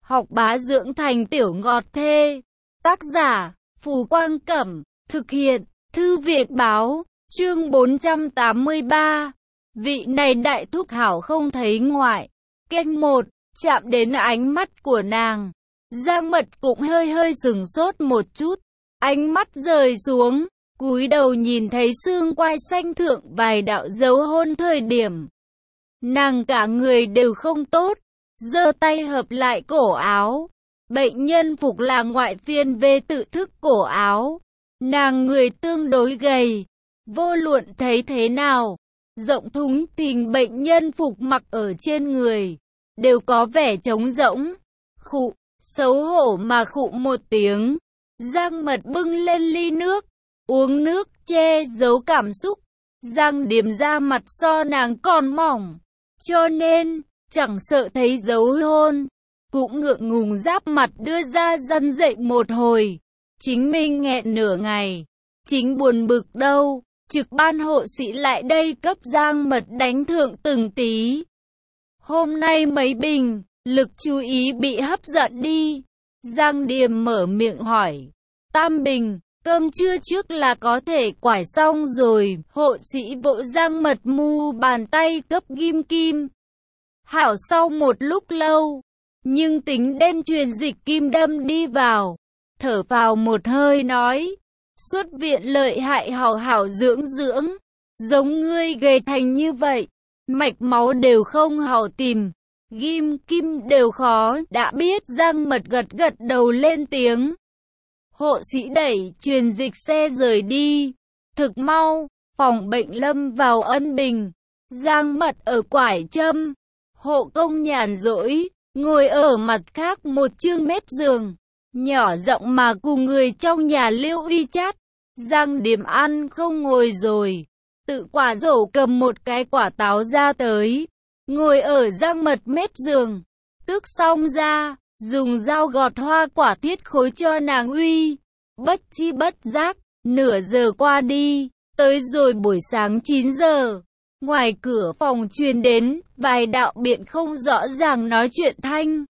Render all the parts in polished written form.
học bá dưỡng thành tiểu ngọt thê. Tác giả, Phù Quang Cẩm, thực hiện, Thư viện Báo, chương 483. Vị này đại thúc hảo không thấy ngoại. Kênh 1, chạm đến ánh mắt của nàng. Giang Mật cũng hơi hơi sừng sốt một chút. Ánh mắt rời xuống, cúi đầu nhìn thấy xương quai xanh thượng vài đạo dấu hôn thời điểm. Nàng cả người đều không tốt, giơ tay hợp lại cổ áo. Bệnh nhân phục là ngoại phiên về tự thức cổ áo. Nàng người tương đối gầy, vô luận thấy thế nào, rộng thùng thình bệnh nhân phục mặc ở trên người, đều có vẻ trống rỗng. Khụ, xấu hổ mà khụ một tiếng. Giang Mật bưng lên ly nước, uống nước che giấu cảm xúc. Giang Điềm da mặt so nàng còn mỏng, cho nên chẳng sợ thấy dấu hôn, cũng ngượng ngùng giáp mặt đưa ra răn dậy một hồi. Chính mình nghẹn nửa ngày, chính buồn bực đâu, trực ban hộ sĩ lại đây cấp Giang Mật đánh thượng từng tí. Hôm nay mấy bình, lực chú ý bị hấp dẫn đi. Giang Điềm mở miệng hỏi. 3 bình, cơm trưa trước là có thể quải xong rồi. Hộ sĩ vỗ Giang Mật mu bàn tay cấp ghim kim. Hảo sau một lúc lâu, nhưng tính đem truyền dịch kim đâm đi vào. Thở vào một hơi nói, xuất viện lợi hại hảo hảo dưỡng dưỡng. Giống ngươi gầy thành như vậy, mạch máu đều không hảo tìm, ghim kim đều khó. Đã biết. Giang Mật gật gật đầu lên tiếng. Hộ sĩ đẩy truyền dịch xe rời đi. Thực mau, phòng bệnh lâm vào ân bình. Giang Mật ở quải châm. Hộ công nhàn rỗi, ngồi ở mặt khác một chương mép giường, nhỏ giọng mà cùng người trong nhà Liêu Uy chát. Giang Điềm ăn không ngồi rồi, tự quả rổ cầm một cái quả táo ra tới, ngồi ở Giang Mật mép giường, tước xong ra, dùng dao gọt hoa quả thiết khối cho nàng uy. Bất chi bất giác, nửa giờ qua đi, tới rồi buổi sáng 9 giờ. Ngoài cửa phòng truyền đến vài đạo biện không rõ ràng nói chuyện thanh.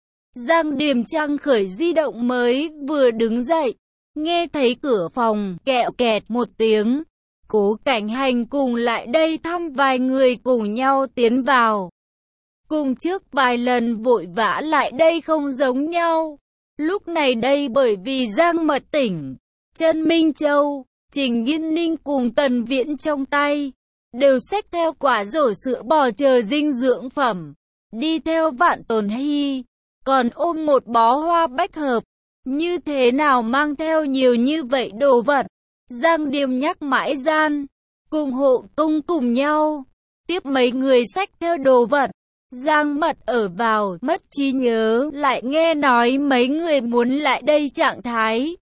Giang Điềm trang khởi di động mới vừa đứng dậy, nghe thấy cửa phòng kẹo kẹt một tiếng. Cố Cảnh Hành cùng lại đây thăm vài người cùng nhau tiến vào. Cùng trước vài lần vội vã lại đây không giống nhau. Lúc này đây bởi vì Giang Mật tỉnh, Trân Minh Châu, Trình Nghiên Ninh cùng Tần Viễn trong tay đều xách theo quả rổ sữa bò chờ dinh dưỡng phẩm, đi theo Vạn Tồn Hy, còn ôm một bó hoa bách hợp. Như thế nào mang theo nhiều như vậy đồ vật? Giang Điềm nhắc mãi gian, cùng hộ công cùng nhau, tiếp mấy người xách theo đồ vật. Giang Mật ở vào mất trí nhớ, lại nghe nói mấy người muốn lại đây trạng thái.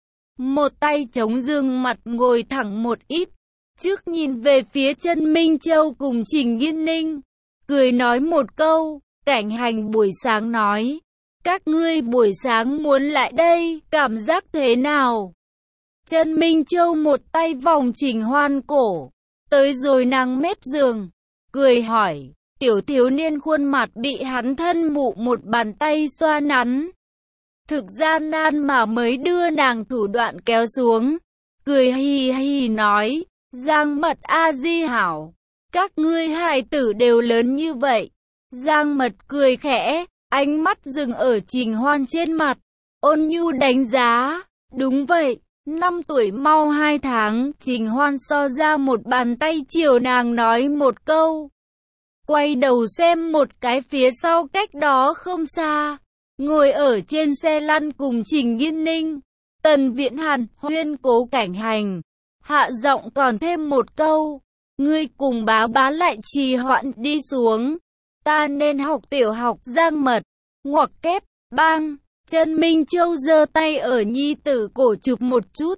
Một tay chống dương mặt ngồi thẳng một ít, trước nhìn về phía Trân Minh Châu cùng Trình Nghiên Ninh, cười nói một câu. Cảnh Hành buổi sáng nói, các ngươi buổi sáng muốn lại đây, cảm giác thế nào? Trân Minh Châu một tay vòng Trình Hoan cổ, tới rồi nàng mép giường, cười hỏi. Tiểu thiếu niên khuôn mặt bị hắn thân mụ một bàn tay xoa nắn, thực gian nan mà mới đưa nàng thủ đoạn kéo xuống, cười hì hì nói. Giang Mật a di hảo, các ngươi hài tử đều lớn như vậy. Giang Mật cười khẽ, ánh mắt dừng ở Trình Hoan trên mặt, ôn nhu đánh giá. Đúng vậy, 5 tuổi mau 2 tháng. Trình Hoan so ra một bàn tay chiều nàng nói một câu, quay đầu xem một cái phía sau cách đó không xa, ngồi ở trên xe lăn cùng Trình Nghiên Ninh, Tần Viễn Hàn Huyên Cố Cảnh Hành. Hạ giọng còn thêm một câu, ngươi cùng bá bá lại trì hoãn đi xuống, ta nên học tiểu học. Giang Mật ngoặc kép, bang. Trân Minh Châu giơ tay ở nhi tử cổ chụp một chút,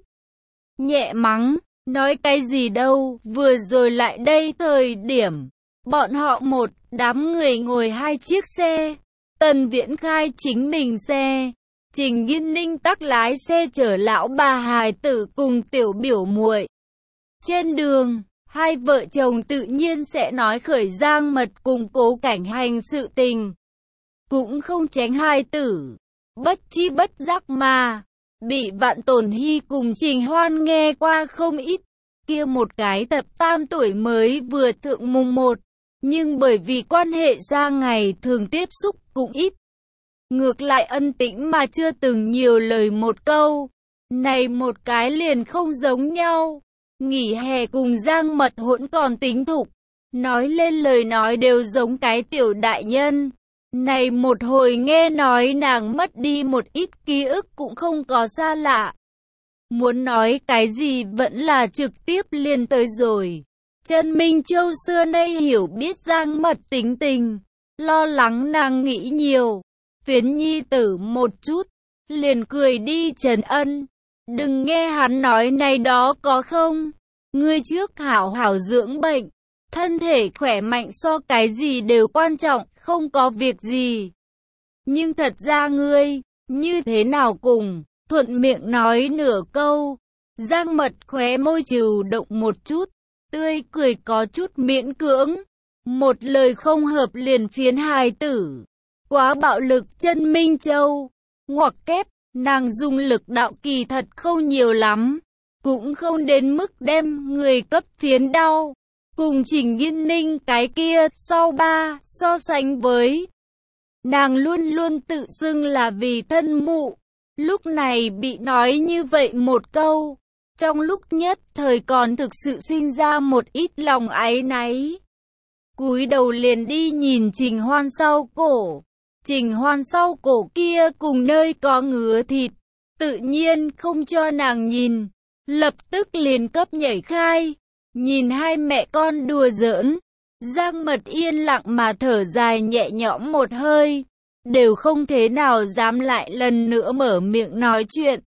nhẹ mắng, nói cái gì đâu, vừa rồi lại đây thời điểm, bọn họ một đám người ngồi 2 chiếc xe, Tần Viễn khai chính mình xe, Trình Nghiên Ninh tắc lái xe chở lão bà hài tử cùng tiểu biểu muội. Trên đường, hai vợ chồng tự nhiên sẽ nói khởi Giang Mật cùng Cố Cảnh Hành sự tình. cũng không tránh hài tử. Bất chi bất giác mà, bị Vạn Tồn Hy cùng Trình Hoan nghe qua không ít. Kia một cái tập 8 tuổi mới vừa thượng mùng 1, nhưng bởi vì quan hệ ra ngày thường tiếp xúc cũng ít. Ngược lại ân tĩnh mà chưa từng nhiều lời một câu. Này một cái liền không giống nhau. Nghỉ hè cùng Giang Mật Hỗn còn tính thục, nói lên lời nói đều giống cái tiểu đại nhân. Này một hồi nghe nói nàng mất đi một ít ký ức cũng không có xa lạ. Muốn nói cái gì vẫn là trực tiếp liền tới rồi. Trần Minh Châu xưa nay hiểu biết Giang Mật tính tình, lo lắng nàng nghĩ nhiều. Phiến nhi tử một chút, liền cười đi trấn ân. Đừng nghe hắn nói này đó có không? Ngươi trước hảo hảo dưỡng bệnh, thân thể khỏe mạnh so cái gì đều quan trọng, không có việc gì. Nhưng thật ra ngươi, như thế nào cùng, thuận miệng nói nửa câu. Giang Mật khóe môi trừ động một chút, tươi cười có chút miễn cưỡng. Một lời không hợp liền phiến hài tử. Quá bạo lực Trần Minh Châu. Ngoặc kép, nàng dùng lực đạo kỳ thật không nhiều lắm. Cũng không đến mức đem người cấp phiến đau. Cùng Trình Nghiên Ninh cái kia so sánh với. Nàng luôn luôn tự xưng là vì thân mụ. Lúc này bị nói như vậy một câu. Trong lúc nhất thời còn thực sự sinh ra một ít lòng áy náy. Cúi đầu liền đi nhìn Trình Hoan sau cổ. Trình Hoan sau cổ kia cùng nơi có ngứa thịt. Tự nhiên không cho nàng nhìn. Lập tức liền cấp nhảy khai. Nhìn hai mẹ con đùa giỡn. Giang Mật yên lặng mà thở dài nhẹ nhõm một hơi. Đều không thế nào dám lại lần nữa mở miệng nói chuyện.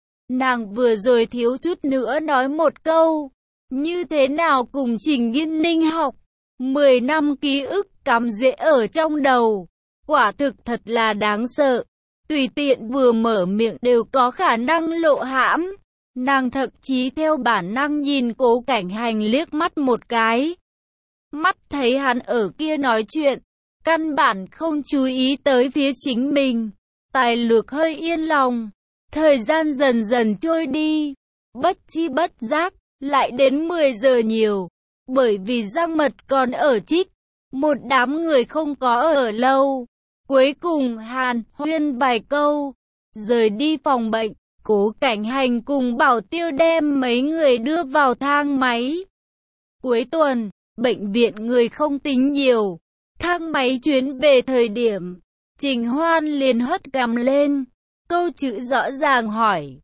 Nàng vừa rồi thiếu chút nữa nói một câu. Như thế nào cùng Trình Nghiên Ninh học. 10 năm ký ức cắm rễ ở trong đầu. Quả thực thật là đáng sợ. Tùy tiện vừa mở miệng đều có khả năng lộ hãm. Nàng thậm chí theo bản năng nhìn Cố Cảnh Hành liếc mắt một cái. Mắt thấy hắn ở kia nói chuyện. Căn bản không chú ý tới phía chính mình. Tài lược hơi yên lòng. Thời gian dần dần trôi đi. Bất chi bất giác, lại đến 10 giờ nhiều. Bởi vì Giang Mật còn ở trích. Một đám người không có ở lâu. Cuối cùng hàn huyên vài câu. Rời đi phòng bệnh. Cố Cảnh Hành cùng Bảo Tiêu đem mấy người đưa vào thang máy. Cuối tuần, bệnh viện người không tính nhiều. Thang máy chuyến về thời điểm, Trình Hoan liền hất cằm lên. Câu chữ rõ ràng hỏi.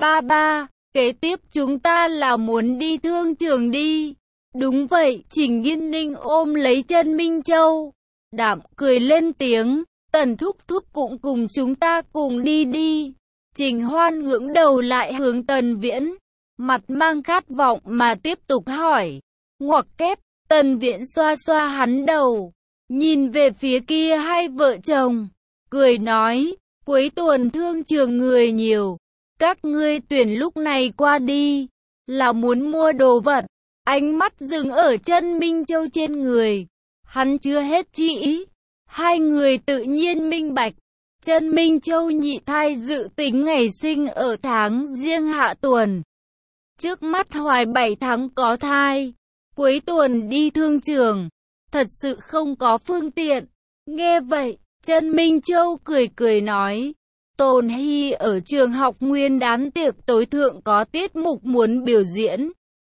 Ba, kế tiếp chúng ta là muốn đi thương trường đi. Đúng vậy, Trình Nghiên Ninh ôm lấy Trần Minh Châu. Đạm cười lên tiếng. Tần thúc thúc cũng cùng chúng ta cùng đi đi. Trình Hoan ngưỡng đầu lại hướng Tần Viễn. Mặt mang khát vọng mà tiếp tục hỏi. Ngoặc kép, Tần Viễn xoa xoa hắn đầu. Nhìn về phía kia hai vợ chồng. Cười nói. Cuối tuần thương trường người nhiều. Các ngươi tuyển lúc này qua đi. Là muốn mua đồ vật. Ánh mắt dừng ở Trần Minh Châu trên người. Hắn chưa hết chi ý. Hai người tự nhiên minh bạch. Trần Minh Châu nhị thai dự tính ngày sinh ở tháng Giêng hạ tuần. Trước mắt hoài 7 tháng có thai. Cuối tuần đi thương trường. Thật sự không có phương tiện. Nghe vậy, Trần Minh Châu cười nói. Tồn Hy ở trường học nguyên đán tiệc tối thượng có tiết mục muốn biểu diễn.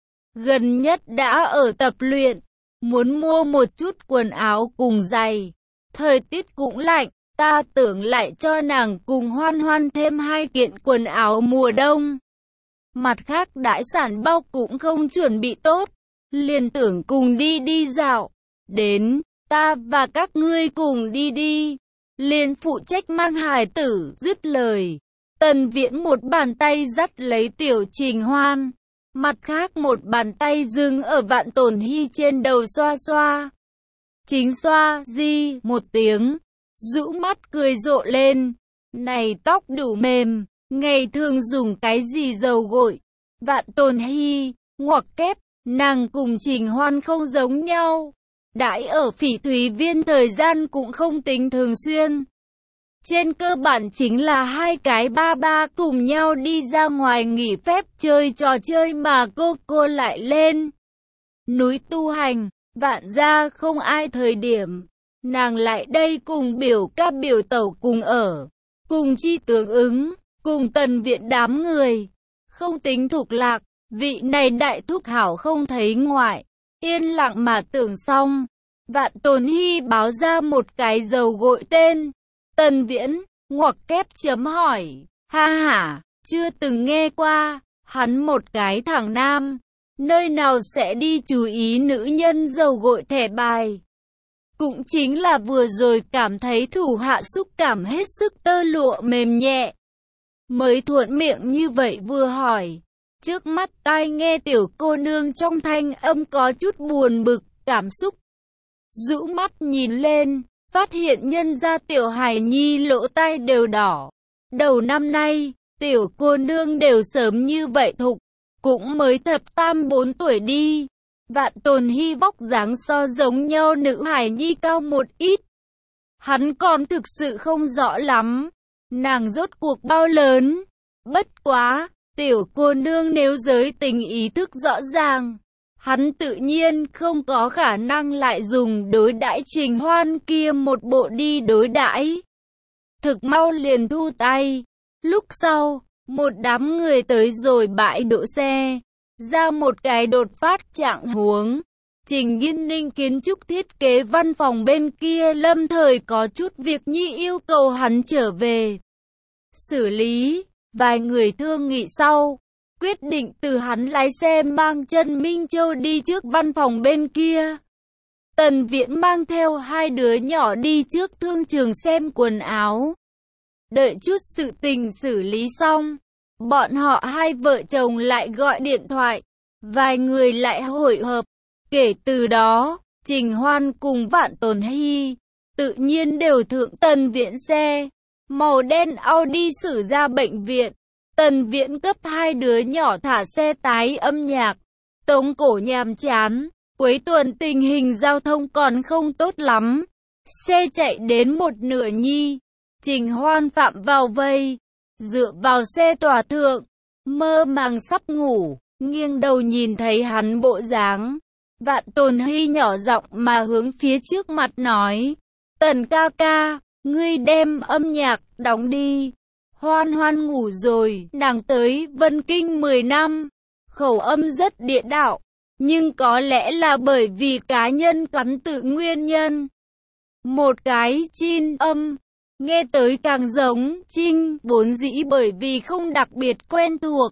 Gần nhất đã ở tập luyện. Muốn mua một chút quần áo cùng giày. Thời tiết cũng lạnh. Ta tưởng lại cho nàng cùng Hoan Hoan thêm 2 kiện quần áo mùa đông. Mặt khác đãi sản bao cũng không chuẩn bị tốt. Liền tưởng cùng đi dạo. Đến, ta và các ngươi cùng đi. Liền phụ trách mang hài tử, dứt lời. Tần Viễn một bàn tay dắt lấy tiểu Trình Hoan. Mặt khác một bàn tay dừng ở Vạn Tồn Hy trên đầu xoa xoa. Chính xoa, di, một tiếng. Rũ mắt cười rộ lên. Này tóc đủ mềm. Ngày thường dùng cái gì dầu gội. Vạn Tồn Hy, ngoặc kép. Nàng cùng Trình Hoan không giống nhau. Đãi ở Phỉ Thúy Viên thời gian cũng không tính thường xuyên. Trên cơ bản chính là hai cái ba ba cùng nhau đi ra ngoài nghỉ phép chơi trò chơi mà cô lại lên núi tu hành. Vạn gia không ai thời điểm, nàng lại đây cùng biểu ca biểu tẩu cùng ở, cùng chi tướng ứng, cùng tần viện đám người. Không tính Thục Lạc, vị này đại thúc hảo không thấy ngoại, yên lặng mà tưởng xong. Vạn Tồn Hy báo ra một cái dầu gội tên, Tần Viễn, ngoặc kép chấm hỏi, ha hả, chưa từng nghe qua, hắn một cái thằng nam, nơi nào sẽ đi chú ý nữ nhân dầu gội thẻ bài. Cũng chính là vừa rồi cảm thấy thủ hạ xúc cảm hết sức tơ lụa mềm nhẹ, mới thuận miệng như vậy vừa hỏi. Trước mắt tai nghe tiểu cô nương trong thanh âm có chút buồn bực, cảm xúc. Rũ mắt nhìn lên, phát hiện nhân gia tiểu hài nhi lỗ tai đều đỏ. Đầu năm nay, tiểu cô nương đều sớm như vậy thục, cũng mới thập tam 4 tuổi đi. Vạn Tồn Hy vóc dáng so giống nhau nữ hài nhi cao một ít. Hắn còn thực sự không rõ lắm, nàng rốt cuộc bao lớn. Bất quá, tiểu cô nương nếu giới tình ý thức rõ ràng, hắn tự nhiên không có khả năng lại dùng đối đãi Trình Hoan kia một bộ đi đối đãi. Thực mau liền thu tay. Lúc sau, một đám người tới rồi bãi đỗ xe, ra một cái đột phát trạng huống. Trình Nghiên Ninh kiến trúc thiết kế văn phòng bên kia lâm thời có chút việc nhi yêu cầu hắn trở về xử lý. Vài người thương nghị sau, quyết định từ hắn lái xe mang Trần Minh Châu đi trước văn phòng bên kia. Tần Viễn mang theo hai đứa nhỏ đi trước thương trường xem quần áo. Đợi chút sự tình xử lý xong, bọn họ hai vợ chồng lại gọi điện thoại, vài người lại hội hợp. Kể từ đó, Trình Hoan cùng Vạn Tồn Hy tự nhiên đều thượng Tần Viễn xe. Màu đen Audi xử ra bệnh viện. Tần Viễn cấp hai đứa nhỏ thả xe tái âm nhạc, tống cổ nhàm chán. Cuối tuần tình hình giao thông còn không tốt lắm, xe chạy đến một nửa nhi, Trình Hoan phạm vào vây, dựa vào xe tòa thượng, mơ màng sắp ngủ, nghiêng đầu nhìn thấy hắn bộ dáng. Vạn Tồn Hy nhỏ giọng mà hướng phía trước mặt nói, Tần ca ca, ngươi đem âm nhạc đóng đi. Hoan Hoan ngủ rồi, nàng tới Vân Kinh 10 năm, khẩu âm rất địa đạo, nhưng có lẽ là bởi vì cá nhân cắn tự nguyên nhân. Một cái chin âm, nghe tới càng giống trinh, vốn dĩ bởi vì không đặc biệt quen thuộc.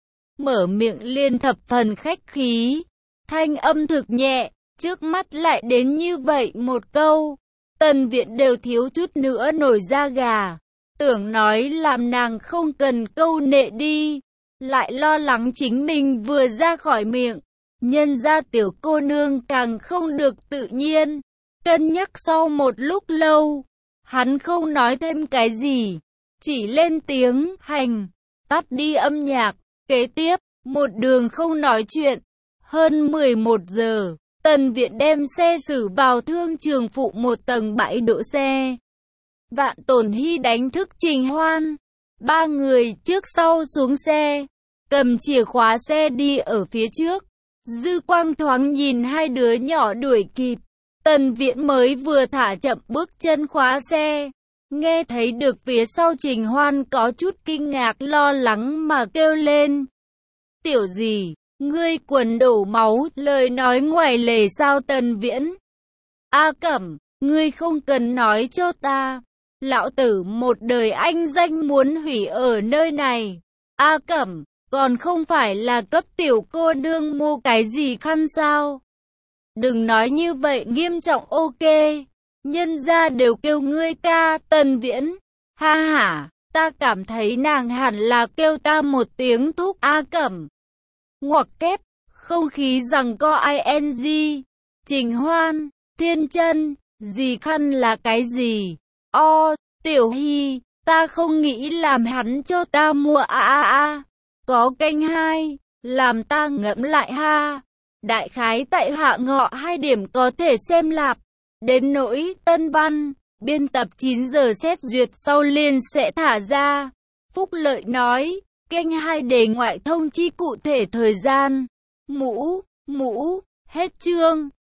Mở miệng liền thập phần khách khí, thanh âm thực nhẹ, trước mắt lại đến như vậy một câu. Tần Viện đều thiếu chút nữa nổi da gà, tưởng nói làm nàng không cần câu nệ đi, lại lo lắng chính mình vừa ra khỏi miệng, nhân ra tiểu cô nương càng không được tự nhiên. Cân nhắc sau một lúc lâu, hắn không nói thêm cái gì, chỉ lên tiếng hành, tắt đi âm nhạc. Kế tiếp, một đường không nói chuyện. Hơn 11 giờ, Tần Viện đem xe xử vào thương trường phụ một tầng bãi đỗ xe. Vạn Tồn Hy đánh thức Trình Hoan. Ba người trước sau xuống xe, cầm chìa khóa xe đi ở phía trước. Dư quang thoáng nhìn hai đứa nhỏ đuổi kịp. Tần Viễn mới vừa thả chậm bước chân khóa xe, nghe thấy được phía sau Trình Hoan có chút kinh ngạc lo lắng mà kêu lên. Tiểu gì, ngươi quần đổ máu, lời nói ngoài lề sao Tần Viễn? A Cẩm, ngươi không cần nói cho ta, lão tử một đời anh danh muốn hủy ở nơi này. A Cẩm, còn không phải là cấp tiểu cô nương mua cái gì khăn sao? Đừng nói như vậy nghiêm trọng ok, nhân gia đều kêu ngươi ca. Tần Viễn, ha ha, ta cảm thấy nàng hẳn là kêu ta một tiếng thúc. A Cẩm, ngoặc kép, không khí rằng co ing. Trình Hoan, Thiên Chân, gì khăn là cái gì? Tiểu Hy, ta không nghĩ làm hắn cho ta mua có kênh 2, làm ta ngẫm lại ha. Đại khái tại hạ ngọ 2 điểm có thể xem lạp. Đến nỗi Tân Văn, Biên tập 9 giờ xét duyệt sau liền sẽ thả ra. Phúc Lợi nói, kênh 2 để ngoại thông chi cụ thể thời gian. Mũ, hết chương.